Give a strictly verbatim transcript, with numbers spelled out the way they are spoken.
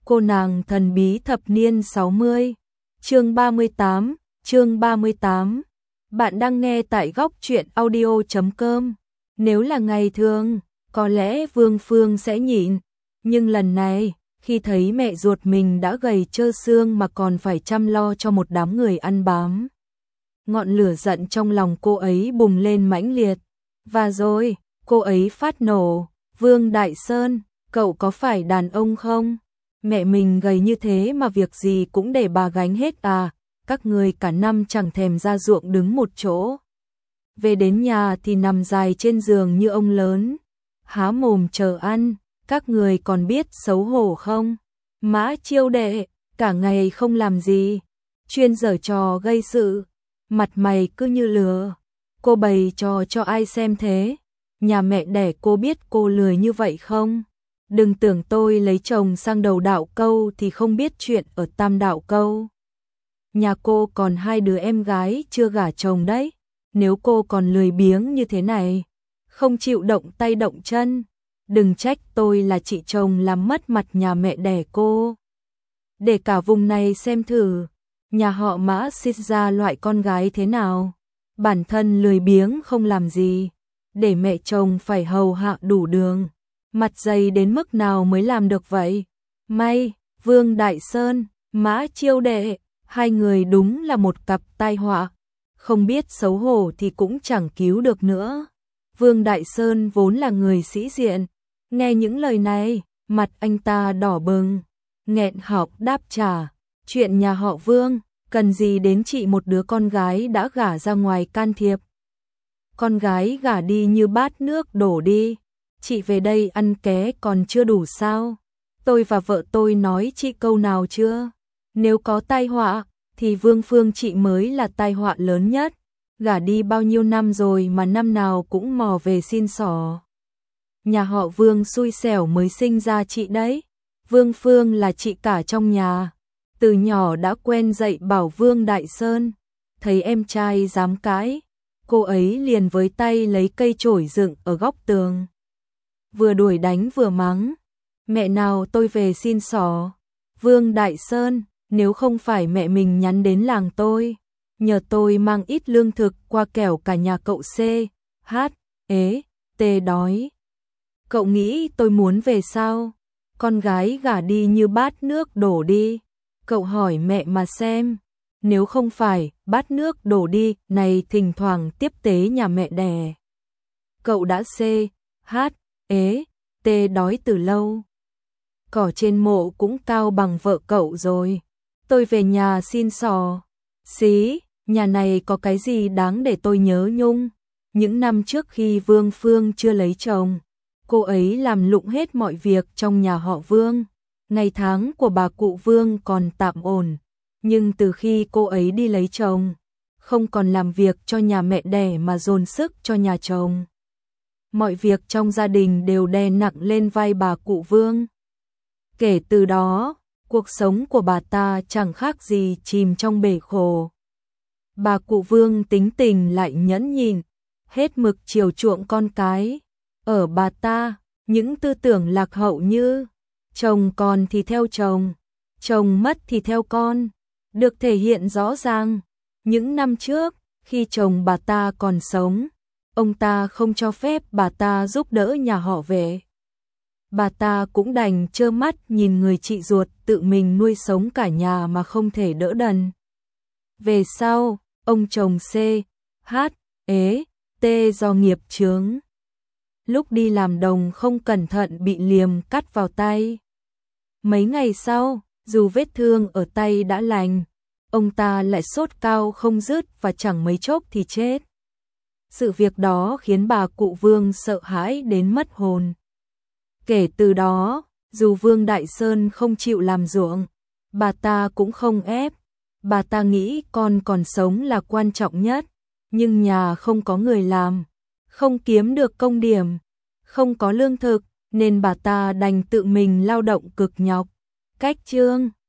Cô nàng thần bí thập niên sáu mươi. Chương ba mươi tám, chương ba mươi tám. Bạn đang nghe tại góc truyện audio chấm com. Nếu là ngày thường, có lẽ Vương Phương sẽ nhịn, nhưng lần này, khi thấy mẹ ruột mình đã gầy trơ xương mà còn phải chăm lo cho một đám người ăn bám, ngọn lửa giận trong lòng cô ấy bùng lên mãnh liệt. Và rồi, cô ấy phát nổ, Vương Đại Sơn, cậu có phải đàn ông không? Mẹ mình gầy như thế mà việc gì cũng để bà gánh hết à, các người cả năm chẳng thèm ra ruộng đứng một chỗ. Về đến nhà thì nằm dài trên giường như ông lớn, há mồm chờ ăn, các người còn biết xấu hổ không? Mã Chiêu đệ, cả ngày không làm gì, chuyên giở trò gây sự, mặt mày cứ như lừa. Cô bày trò cho ai xem thế? Nhà mẹ đẻ cô biết cô lười như vậy không? Đừng tưởng tôi lấy chồng sang đầu đạo câu thì không biết chuyện ở tam đạo câu. Nhà cô còn hai đứa em gái chưa gả chồng đấy. Nếu cô còn lười biếng như thế này, không chịu động tay động chân, đừng trách tôi là chị chồng làm mất mặt nhà mẹ đẻ cô. Để cả vùng này xem thử, nhà họ Mã sinh ra loại con gái thế nào. Bản thân lười biếng không làm gì, để mẹ chồng phải hầu hạ đủ đường. Mặt dày đến mức nào mới làm được vậy? May, Vương Đại Sơn, Mã Chiêu đệ, hai người đúng là một cặp tai họa. Không biết xấu hổ thì cũng chẳng cứu được nữa. Vương Đại Sơn vốn là người sĩ diện, nghe những lời này, mặt anh ta đỏ bừng, nghẹn họng đáp trả, chuyện nhà họ Vương, cần gì đến chị một đứa con gái đã gả ra ngoài can thiệp. Con gái gả đi như bát nước đổ đi, chị về đây ăn ké còn chưa đủ sao? Tôi và vợ tôi nói chị câu nào chưa? Nếu có tai họa, thì Vương Phương chị mới là tai họa lớn nhất. Gả đi bao nhiêu năm rồi mà năm nào cũng mò về xin xỏ. Nhà họ Vương xui xẻo mới sinh ra chị đấy. Vương Phương là chị cả trong nhà, từ nhỏ đã quen dạy bảo Vương Đại Sơn. Thấy em trai dám cãi, cô ấy liền với tay lấy cây chổi dựng ở góc tường, vừa đuổi đánh vừa mắng. Mẹ nào tôi về xin xỏ. Vương Đại Sơn, nếu không phải mẹ mình nhắn đến làng tôi, nhờ tôi mang ít lương thực qua kẻo cả nhà cậu C, H, ế, T đói. Cậu nghĩ tôi muốn về sao? Con gái gả đi như bát nước đổ đi. Cậu hỏi mẹ mà xem. Nếu không phải bát nước đổ đi này thỉnh thoảng tiếp tế nhà mẹ đẻ, cậu đã C, H, ế, T đói từ lâu. Cỏ trên mộ cũng cao bằng vợ cậu rồi. Tôi về nhà xin xỏ. Xí, nhà này có cái gì đáng để tôi nhớ nhung? Những năm trước khi Vương Phương chưa lấy chồng, cô ấy làm lụng hết mọi việc trong nhà họ Vương. Ngày tháng của bà cụ Vương còn tạm ổn, nhưng từ khi cô ấy đi lấy chồng, không còn làm việc cho nhà mẹ đẻ mà dồn sức cho nhà chồng. Mọi việc trong gia đình đều đè nặng lên vai bà cụ Vương. Kể từ đó, cuộc sống của bà ta chẳng khác gì chìm trong bể khổ. Bà cụ Vương tính tình lại nhẫn nhịn, hết mực chiều chuộng con cái. Ở bà ta, những tư tưởng lạc hậu như chồng còn thì theo chồng, chồng mất thì theo con, được thể hiện rõ ràng. Những năm trước, khi chồng bà ta còn sống, ông ta không cho phép bà ta giúp đỡ nhà họ về. Bà ta cũng đành trơ mắt nhìn người chị ruột tự mình nuôi sống cả nhà mà không thể đỡ đần. Về sau, ông chồng C, H, ế, T do nghiệp chướng, lúc đi làm đồng không cẩn thận bị liềm cắt vào tay. Mấy ngày sau, dù vết thương ở tay đã lành, ông ta lại sốt cao không dứt và chẳng mấy chốc thì chết. Sự việc đó khiến bà cụ Vương sợ hãi đến mất hồn. Kể từ đó, dù Vương Đại Sơn không chịu làm ruộng, bà ta cũng không ép. Bà ta nghĩ con còn sống là quan trọng nhất, nhưng nhà không có người làm, không kiếm được công điểm, không có lương thực, nên bà ta đành tự mình lao động cực nhọc. Cách chương